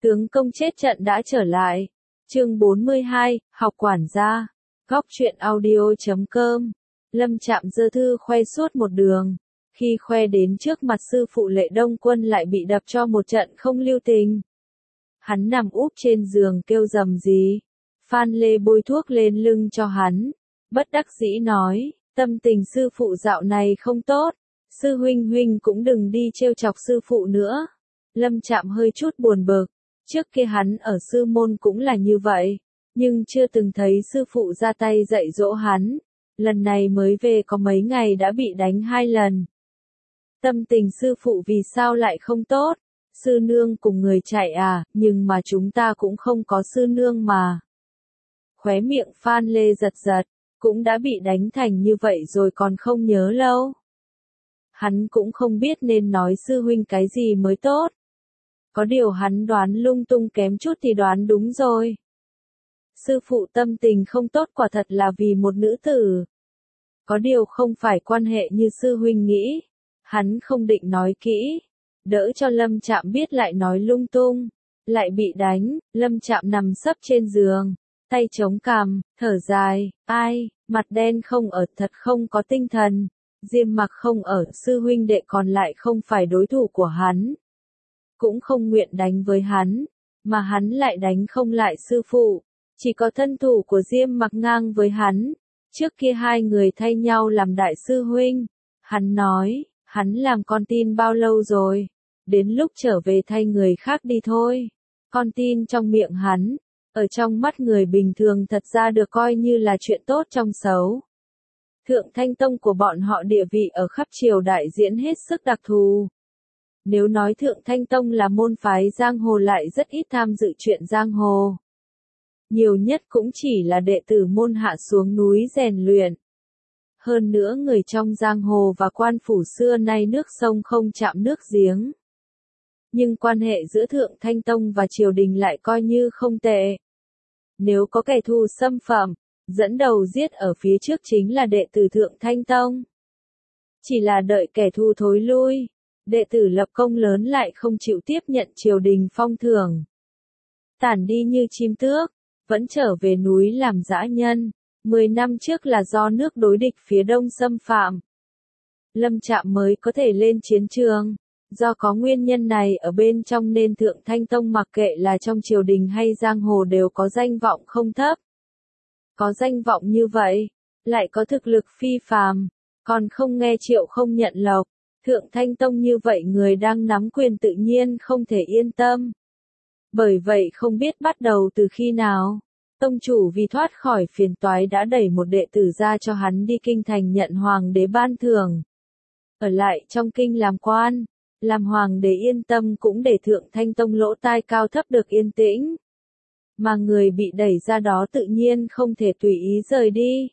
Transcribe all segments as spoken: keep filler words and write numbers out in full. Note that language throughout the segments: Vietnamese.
Tướng công chết trận đã trở lại. Chương bốn mươi hai, học quản gia. Góc truyện audio chấm com. Lâm Trạm giơ thư khoe suốt một đường. Khi khoe đến trước mặt sư phụ Lệ Đông Quân lại bị đập cho một trận không lưu tình. Hắn nằm úp trên giường kêu rầm rì. Phan Lê bôi thuốc lên lưng cho hắn. Bất đắc dĩ nói, tâm tình sư phụ dạo này không tốt. Sư huynh huynh cũng đừng đi trêu chọc sư phụ nữa. Lâm Trạm hơi chút buồn bực. Trước kia hắn ở sư môn cũng là như vậy, nhưng chưa từng thấy sư phụ ra tay dạy dỗ hắn. Lần này mới về có mấy ngày đã bị đánh hai lần. Tâm tình sư phụ vì sao lại không tốt? Sư nương cùng người chạy à, nhưng mà chúng ta cũng không có sư nương mà. Khóe miệng Phan Lê giật giật, cũng đã bị đánh thành như vậy rồi còn không nhớ lâu. Hắn cũng không biết nên nói sư huynh cái gì mới tốt. Có điều hắn đoán lung tung kém chút thì đoán đúng rồi. Sư phụ tâm tình không tốt quả thật là vì một nữ tử. Có điều không phải quan hệ như sư huynh nghĩ. Hắn không định nói kỹ. Đỡ cho Lâm Trạm biết lại nói lung tung. Lại bị đánh, Lâm Trạm nằm sấp trên giường. Tay chống cằm, thở dài, ai, mặt đen không ở thật không có tinh thần. Diêm Mặc không ở, sư huynh đệ còn lại không phải đối thủ của hắn. Cũng không nguyện đánh với hắn, mà hắn lại đánh không lại sư phụ. Chỉ có thân thủ của Diêm Mặc ngang với hắn. Trước kia hai người thay nhau làm đại sư huynh. Hắn nói, hắn làm con tin bao lâu rồi? Đến lúc trở về thay người khác đi thôi. Con tin trong miệng hắn, ở trong mắt người bình thường thật ra được coi như là chuyện tốt trong xấu. Thượng Thanh Tông của bọn họ địa vị ở khắp triều đại diễn hết sức đặc thù. Nếu nói Thượng Thanh Tông là môn phái giang hồ lại rất ít tham dự chuyện giang hồ. Nhiều nhất cũng chỉ là đệ tử môn hạ xuống núi rèn luyện. Hơn nữa người trong giang hồ và quan phủ xưa nay nước sông không chạm nước giếng. Nhưng quan hệ giữa Thượng Thanh Tông và triều đình lại coi như không tệ. Nếu có kẻ thù xâm phạm, dẫn đầu giết ở phía trước chính là đệ tử Thượng Thanh Tông. Chỉ là đợi kẻ thù thối lui. Đệ tử lập công lớn lại không chịu tiếp nhận triều đình phong thưởng. Tản đi như chim tước, vẫn trở về núi làm dã nhân. Mười năm trước là do nước đối địch phía đông xâm phạm. Lâm Trạm mới có thể lên chiến trường. Do có nguyên nhân này ở bên trong nên Thượng Thanh Tông mặc kệ là trong triều đình hay giang hồ đều có danh vọng không thấp. Có danh vọng như vậy, lại có thực lực phi phàm, còn không nghe triệu không nhận lộc. Thượng Thanh Tông như vậy người đang nắm quyền tự nhiên không thể yên tâm. Bởi vậy không biết bắt đầu từ khi nào, tông chủ vì thoát khỏi phiền toái đã đẩy một đệ tử ra cho hắn đi kinh thành nhận hoàng đế ban thưởng. Ở lại trong kinh làm quan, làm hoàng đế yên tâm cũng để Thượng Thanh Tông lỗ tai cao thấp được yên tĩnh. Mà người bị đẩy ra đó tự nhiên không thể tùy ý rời đi.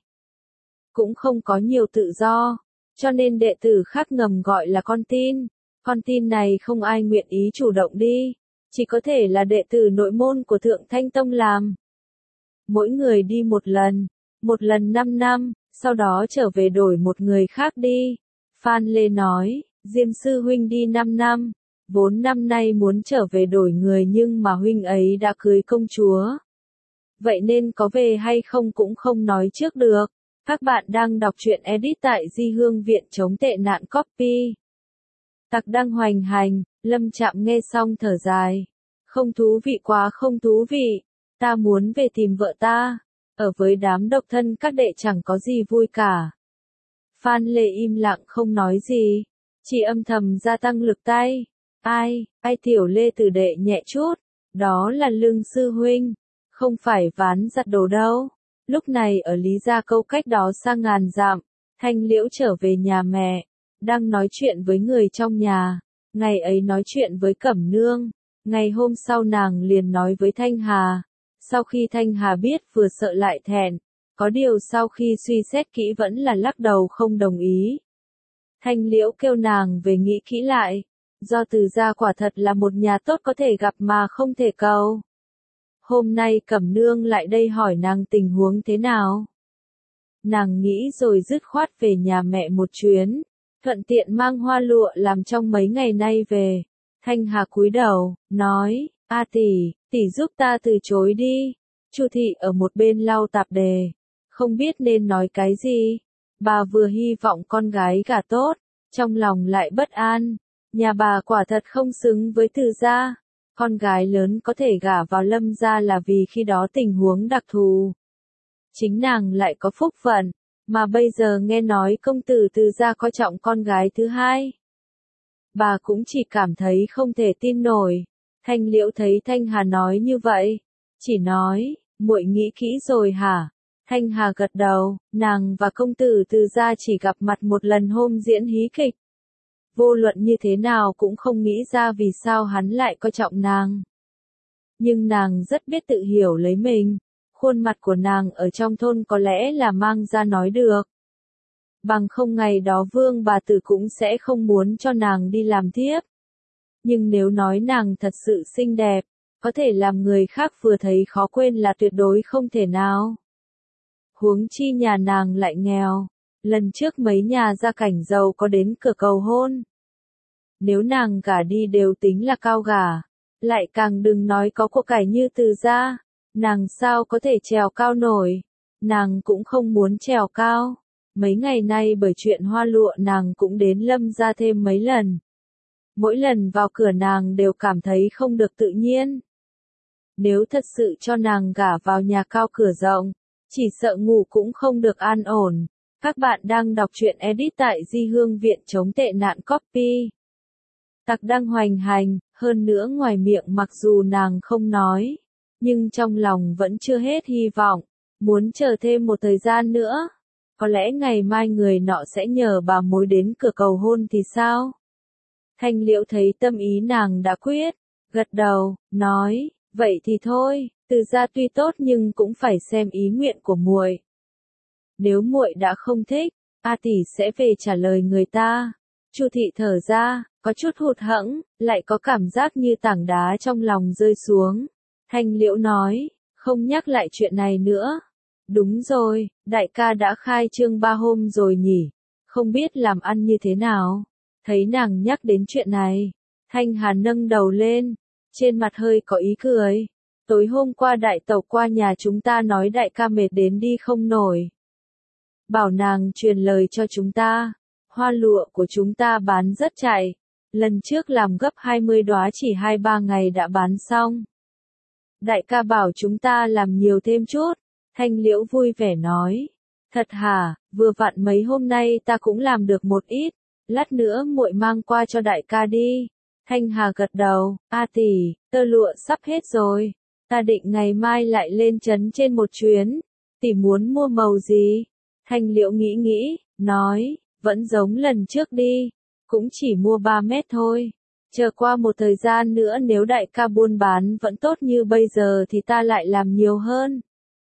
Cũng không có nhiều tự do. Cho nên đệ tử khác ngầm gọi là con tin. Con tin này không ai nguyện ý chủ động đi. Chỉ có thể là đệ tử nội môn của Thượng Thanh Tông làm. Mỗi người đi một lần. Một lần năm năm. Sau đó trở về đổi một người khác đi. Phan Lê nói, Diêm sư huynh đi năm năm. Vốn năm nay muốn trở về đổi người nhưng mà huynh ấy đã cưới công chúa. Vậy nên có về hay không cũng không nói trước được. Các bạn đang đọc truyện edit tại Di Hương Viện chống tệ nạn copy. Tặc đang hoành hành, Lâm Trạm nghe xong thở dài. Không thú vị quá không thú vị. Ta muốn về tìm vợ ta. Ở với đám độc thân các đệ chẳng có gì vui cả. Phan Lê im lặng không nói gì. Chỉ âm thầm gia tăng lực tay. Ai, ai tiểu Lê tử đệ nhẹ chút. Đó là Lương sư huynh. Không phải ván giặt đồ đâu. Lúc này ở Lý Gia Câu cách đó xa ngàn dặm, Thanh Liễu trở về nhà mẹ, đang nói chuyện với người trong nhà. Ngày ấy nói chuyện với Cẩm Nương, ngày hôm sau nàng liền nói với Thanh Hà. Sau khi Thanh Hà biết vừa sợ lại thẹn, có điều sau khi suy xét kỹ vẫn là lắc đầu không đồng ý. Thanh Liễu kêu nàng về nghĩ kỹ lại, do Từ gia quả thật là một nhà tốt có thể gặp mà không thể cầu. Hôm nay Cẩm Nương lại đây hỏi nàng tình huống thế nào. Nàng nghĩ rồi dứt khoát về nhà mẹ một chuyến, thuận tiện mang hoa lụa làm trong mấy ngày nay về. Thanh Hà cúi đầu, nói, A tỷ, tỷ giúp ta từ chối đi. Chu thị ở một bên lau tạp dề, không biết nên nói cái gì. Bà vừa hy vọng con gái gả tốt, trong lòng lại bất an. Nhà bà quả thật không xứng với Từ gia. Con gái lớn có thể gả vào Lâm gia là vì khi đó tình huống đặc thù. Chính nàng lại có phúc phận, mà bây giờ nghe nói công tử Từ gia coi trọng con gái thứ hai. Bà cũng chỉ cảm thấy không thể tin nổi. Thanh Liễu thấy Thanh Hà nói như vậy, chỉ nói, muội nghĩ kỹ rồi hả? Thanh Hà gật đầu, nàng và công tử Từ gia chỉ gặp mặt một lần hôm diễn hí kịch. Vô luận như thế nào cũng không nghĩ ra vì sao hắn lại coi trọng nàng. Nhưng nàng rất biết tự hiểu lấy mình, khuôn mặt của nàng ở trong thôn có lẽ là mang ra nói được. Bằng không ngày đó Vương bà tử cũng sẽ không muốn cho nàng đi làm thiếp. Nhưng nếu nói nàng thật sự xinh đẹp, có thể làm người khác vừa thấy khó quên là tuyệt đối không thể nào. Huống chi nhà nàng lại nghèo, lần trước mấy nhà gia cảnh giàu có đến cửa cầu hôn. Nếu nàng gả đi đều tính là cao gả, lại càng đừng nói có của cải như Từ gia, nàng sao có thể trèo cao nổi, nàng cũng không muốn trèo cao. Mấy ngày nay bởi chuyện hoa lụa nàng cũng đến Lâm gia thêm mấy lần. Mỗi lần vào cửa nàng đều cảm thấy không được tự nhiên. Nếu thật sự cho nàng gả vào nhà cao cửa rộng, chỉ sợ ngủ cũng không được an ổn. Các bạn đang đọc truyện edit tại Di Hương Viện chống tệ nạn copy. Tặc đang hoành hành, hơn nữa ngoài miệng mặc dù nàng không nói, nhưng trong lòng vẫn chưa hết hy vọng, muốn chờ thêm một thời gian nữa. Có lẽ ngày mai người nọ sẽ nhờ bà mối đến cửa cầu hôn thì sao? Thanh Liễu thấy tâm ý nàng đã quyết, gật đầu, nói, vậy thì thôi, Từ gia tuy tốt nhưng cũng phải xem ý nguyện của muội. Nếu muội đã không thích, A tỷ sẽ về trả lời người ta. Chu thị thở ra, có chút hụt hẫng, lại có cảm giác như tảng đá trong lòng rơi xuống. Thanh Liễu nói, không nhắc lại chuyện này nữa. Đúng rồi, đại ca đã khai trương ba hôm rồi nhỉ, không biết làm ăn như thế nào. Thấy nàng nhắc đến chuyện này, Thanh Hà nâng đầu lên, trên mặt hơi có ý cười. Tối hôm qua đại tẩu qua nhà chúng ta nói đại ca mệt đến đi không nổi. Bảo nàng truyền lời cho chúng ta, hoa lụa của chúng ta bán rất chạy, lần trước làm gấp hai mươi đóa chỉ hai ba ngày đã bán xong. Đại ca bảo chúng ta làm nhiều thêm chút, Thanh Liễu vui vẻ nói, thật hả, vừa vặn mấy hôm nay ta cũng làm được một ít, lát nữa muội mang qua cho đại ca đi. Thanh Hà gật đầu, A tỷ, tơ lụa sắp hết rồi, ta định ngày mai lại lên trấn trên một chuyến, tỷ muốn mua màu gì? Thanh Liễu nghĩ nghĩ, nói, vẫn giống lần trước đi, cũng chỉ mua ba mét thôi. Chờ qua một thời gian nữa nếu đại ca buôn bán vẫn tốt như bây giờ thì ta lại làm nhiều hơn.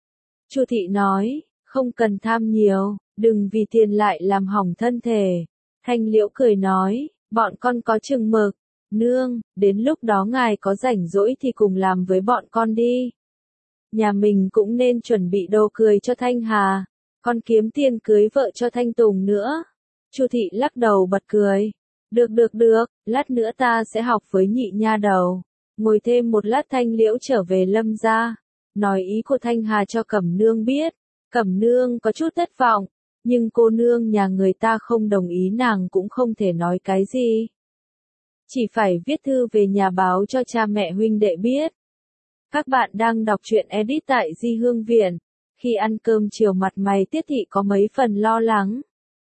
Chu thị nói, không cần tham nhiều, đừng vì tiền lại làm hỏng thân thể. Thanh Liễu cười nói, bọn con có chừng mực, nương, đến lúc đó ngài có rảnh rỗi thì cùng làm với bọn con đi. Nhà mình cũng nên chuẩn bị đồ cười cho Thanh Hà, con kiếm tiền cưới vợ cho Thanh Tùng nữa. Chu thị lắc đầu bật cười. Được được được, lát nữa ta sẽ học với nhị nha đầu. Ngồi thêm một lát Thanh Liễu trở về Lâm gia, nói ý của Thanh Hà cho Cẩm nương biết. Cẩm nương có chút thất vọng, nhưng cô nương nhà người ta không đồng ý nàng cũng không thể nói cái gì. Chỉ phải viết thư về nhà báo cho cha mẹ huynh đệ biết. Các bạn đang đọc truyện edit tại Di Hương Viện. Khi ăn cơm chiều mặt mày Tiết thị có mấy phần lo lắng.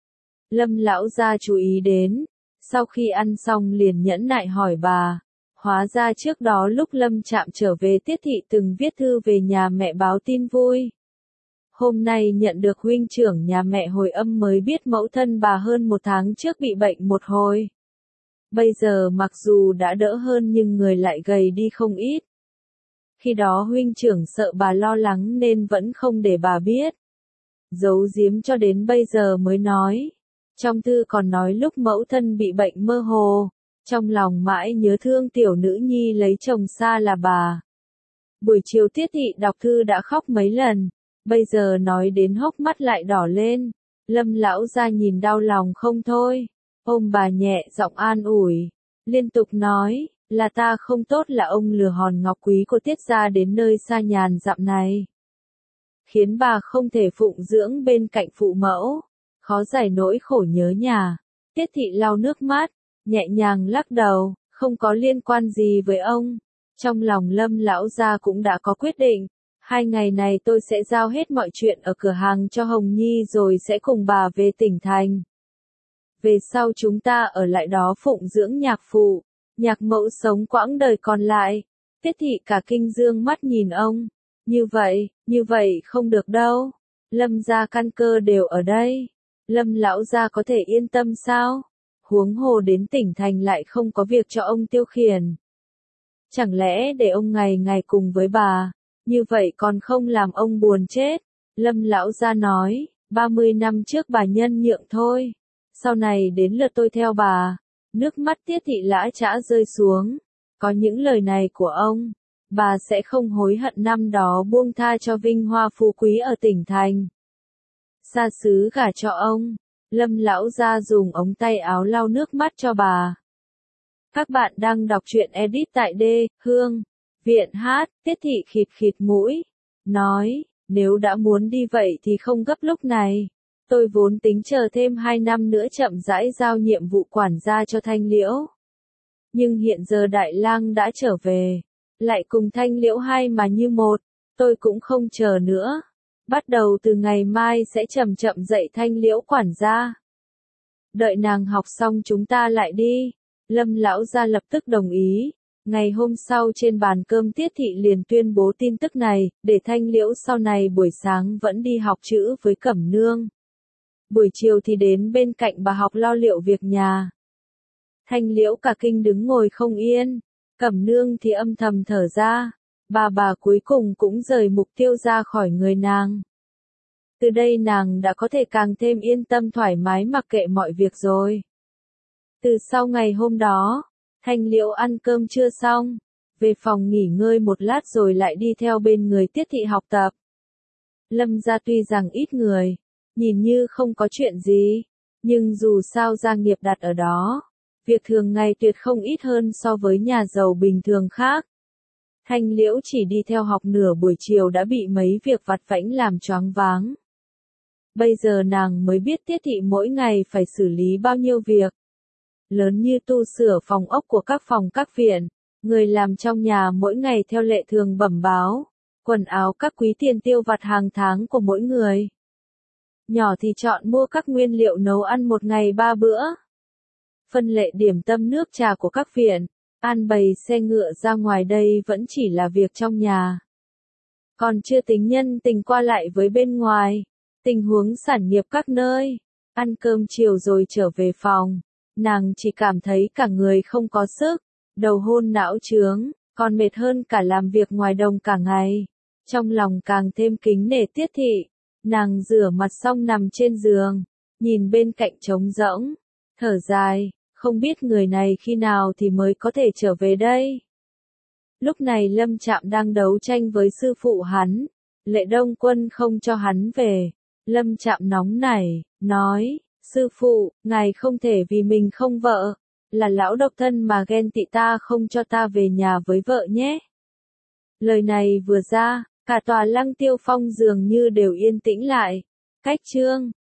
Lâm lão gia chú ý đến, sau khi ăn xong liền nhẫn nại hỏi bà. Hóa ra trước đó lúc Lâm Trạm trở về Tiết thị từng viết thư về nhà mẹ báo tin vui. Hôm nay nhận được huynh trưởng nhà mẹ hồi âm mới biết mẫu thân bà hơn một tháng trước bị bệnh một hồi. Bây giờ mặc dù đã đỡ hơn nhưng người lại gầy đi không ít. Khi đó huynh trưởng sợ bà lo lắng nên vẫn không để bà biết. Giấu giếm cho đến bây giờ mới nói. Trong thư còn nói lúc mẫu thân bị bệnh mơ hồ, trong lòng mãi nhớ thương tiểu nữ nhi lấy chồng xa là bà. Buổi chiều Tiết thị đọc thư đã khóc mấy lần, bây giờ nói đến hốc mắt lại đỏ lên. Lâm lão gia nhìn đau lòng không thôi, ôm bà nhẹ giọng an ủi, liên tục nói, Là ta không tốt, là ông lừa hòn ngọc quý của Tiết gia đến nơi xa nhàn dặm này. Khiến bà không thể phụng dưỡng bên cạnh phụ mẫu, khó giải nỗi khổ nhớ nhà. Tiết thị lau nước mắt, nhẹ nhàng lắc đầu, không có liên quan gì với ông. Trong lòng Lâm lão gia cũng đã có quyết định, hai ngày này tôi sẽ giao hết mọi chuyện ở cửa hàng cho Hồng Nhi rồi sẽ cùng bà về tỉnh thành. Về sau chúng ta ở lại đó phụng dưỡng nhạc phụ, nhạc mẫu sống quãng đời còn lại. Tiết thị cả kinh dương mắt nhìn ông, như vậy, như vậy không được đâu. Lâm gia căn cơ đều ở đây. Lâm lão gia có thể yên tâm sao? Huống hồ đến tỉnh thành lại không có việc cho ông tiêu khiển. Chẳng lẽ để ông ngày ngày cùng với bà, như vậy còn không làm ông buồn chết? Lâm lão gia nói, ba mươi năm trước bà nhân nhượng thôi, sau này đến lượt tôi theo bà. Nước mắt Tiết thị lã chã rơi xuống, có những lời này của ông, bà sẽ không hối hận năm đó buông tha cho vinh hoa phú quý ở tỉnh thành. Xa xứ gả cho ông. Lâm lão gia dùng ống tay áo lau nước mắt cho bà. Các bạn đang đọc truyện edit tại D, Hương, Viện Hát. Tiết thị khịt khịt mũi, nói, nếu đã muốn đi vậy thì không gấp lúc này. Tôi vốn tính chờ thêm hai năm nữa chậm rãi giao nhiệm vụ quản gia cho Thanh Liễu. Nhưng hiện giờ Đại Lang đã trở về, lại cùng Thanh Liễu hai mà như một, tôi cũng không chờ nữa. Bắt đầu từ ngày mai sẽ chậm chậm dạy Thanh Liễu quản gia. Đợi nàng học xong chúng ta lại đi. Lâm lão gia lập tức đồng ý. Ngày hôm sau trên bàn cơm Tiết thị liền tuyên bố tin tức này, để Thanh Liễu sau này buổi sáng vẫn đi học chữ với Cẩm Nương. Buổi chiều thì đến bên cạnh bà học lo liệu việc nhà. Thanh Liễu cả kinh đứng ngồi không yên, Cẩm Nương thì âm thầm thở ra. Bà bà cuối cùng cũng rời mục tiêu ra khỏi người nàng. Từ đây nàng đã có thể càng thêm yên tâm thoải mái mặc kệ mọi việc rồi. Từ sau ngày hôm đó, Thanh Liễu ăn cơm trưa xong, về phòng nghỉ ngơi một lát rồi lại đi theo bên người Tiết thị học tập. Lâm gia tuy rằng ít người, nhìn như không có chuyện gì, nhưng dù sao gia nghiệp đặt ở đó, việc thường ngày tuyệt không ít hơn so với nhà giàu bình thường khác. Thanh Liễu chỉ đi theo học nửa buổi chiều đã bị mấy việc vặt vãnh làm choáng váng. Bây giờ nàng mới biết Tiết thị mỗi ngày phải xử lý bao nhiêu việc. Lớn như tu sửa phòng ốc của các phòng các viện, người làm trong nhà mỗi ngày theo lệ thường bẩm báo, quần áo các quý tiền tiêu vặt hàng tháng của mỗi người. Nhỏ thì chọn mua các nguyên liệu nấu ăn một ngày ba bữa. Phân lệ điểm tâm nước trà của các viện, an bày xe ngựa ra ngoài đây vẫn chỉ là việc trong nhà. Còn chưa tính nhân tình qua lại với bên ngoài, tình huống sản nghiệp các nơi, ăn cơm chiều rồi trở về phòng, nàng chỉ cảm thấy cả người không có sức, đầu hôn não chướng, còn mệt hơn cả làm việc ngoài đồng cả ngày. Trong lòng càng thêm kính nể Tiết thị, nàng rửa mặt xong nằm trên giường, nhìn bên cạnh trống rỗng, thở dài, không biết người này khi nào thì mới có thể trở về đây. Lúc này Lâm Trạm đang đấu tranh với sư phụ hắn, Lệ Đông Quân không cho hắn về. Lâm Trạm nóng nảy, nói, sư phụ, ngài không thể vì mình không vợ, là lão độc thân mà ghen tị ta không cho ta về nhà với vợ nhé. Lời này vừa ra, cả tòa Lăng Tiêu Phong dường như đều yên tĩnh lại. Cách chương